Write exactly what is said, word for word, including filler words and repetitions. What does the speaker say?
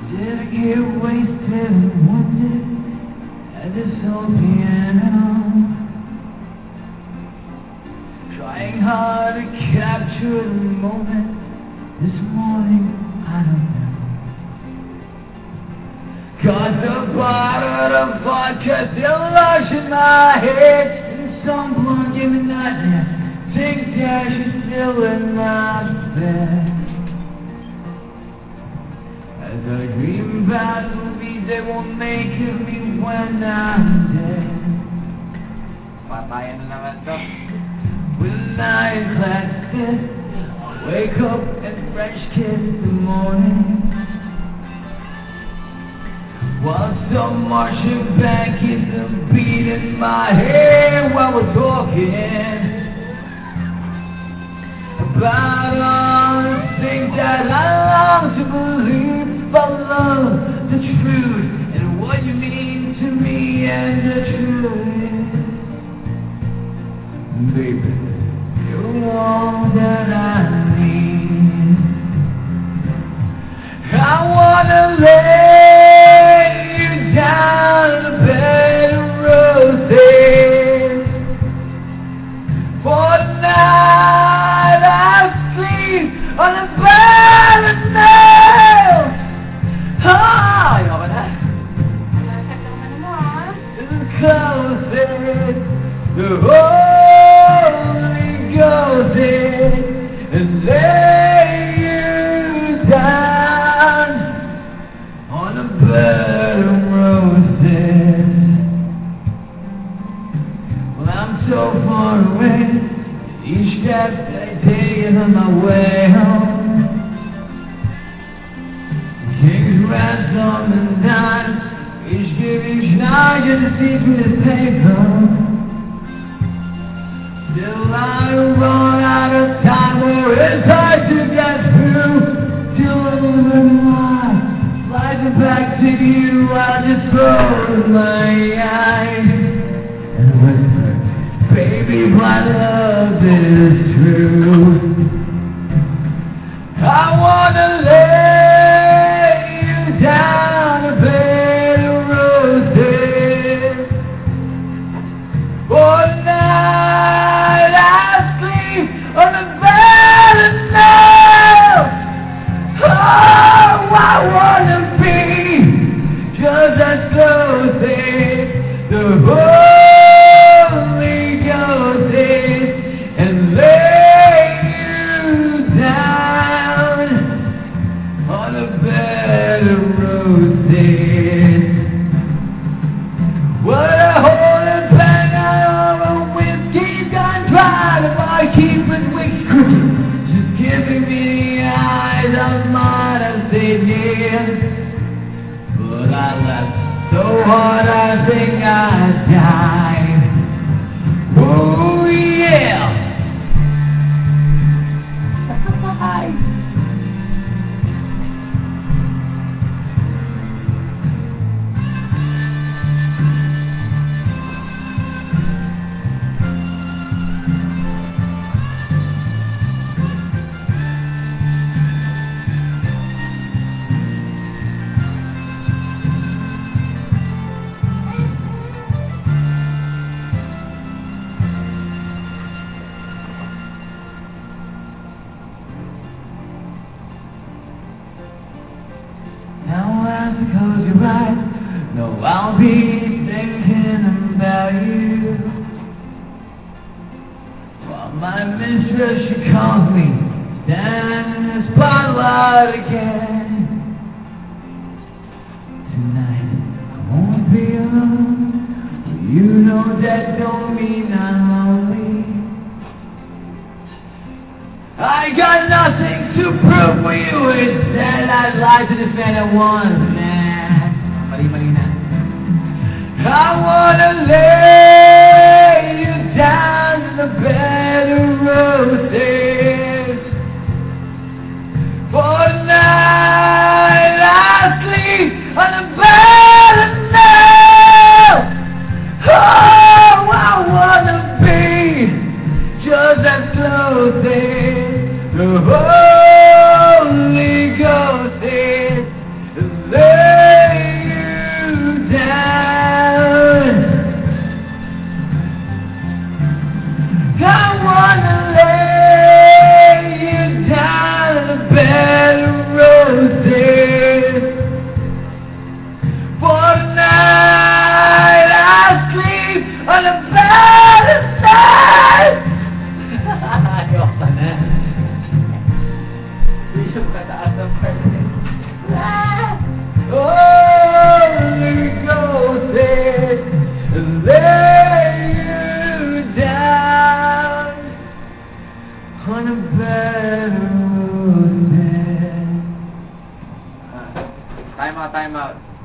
Did I get wasted and wounded at this old piano? Trying hard to capture the moment. This morning, I don't know. Caught the bottle of vodka still lush in my head, and some blonde gave me nightmare. Think that she's still in my bed. As I dream about movies that won't make of me when I'm dead. Patayin na naman to. With a nine-class fit, I wake up and French kiss the morning, while some Martian band keeps a beat in my head while we're talking about all the things that I long to believe. About love, the truth, and what you mean to me, and the truth is, baby, you're all that I need. I wanna lay you down in a bed of roses. For tonight I sleep on a bed of nails. Ah, you know what that? This is closest. The Holy Ghost is and lay you down on a bed of roses. Well, I'm so far away. Each step that I take is on my way home. King's ransom and dime, each give each night just to see through this paper. Still I run out of time where it's hard to get through. Till the light flies it back to you, I just close my eyes and whisper, baby, my love is true. I wanna lay you down a bed of roses. For tonight I sleep on a bed of nails. Oh, I wanna be just as close as the Holy Ghost is and lay you down on a bed of roses. What a holy bang of a whiskey gone dry. If I keep it wicked crooked, just giving me the eyes of mine, I said yeah. But I laughed so hard I think I died. Oh yeah. Close your eyes, no, I'll be thinking about you. While my mistress, she calls me, stand in the spotlight again. Tonight, I won't be alone. You know that don't mean I'm lonely. I got nothing to prove for you. Instead, I lied to defend at once. I wanna lay you down in a bed of roses. For tonight I sleep on a bed of nails. Oh, I wanna be just as close as the Holy Ghost is. on a better road. Ah. Time out, time out.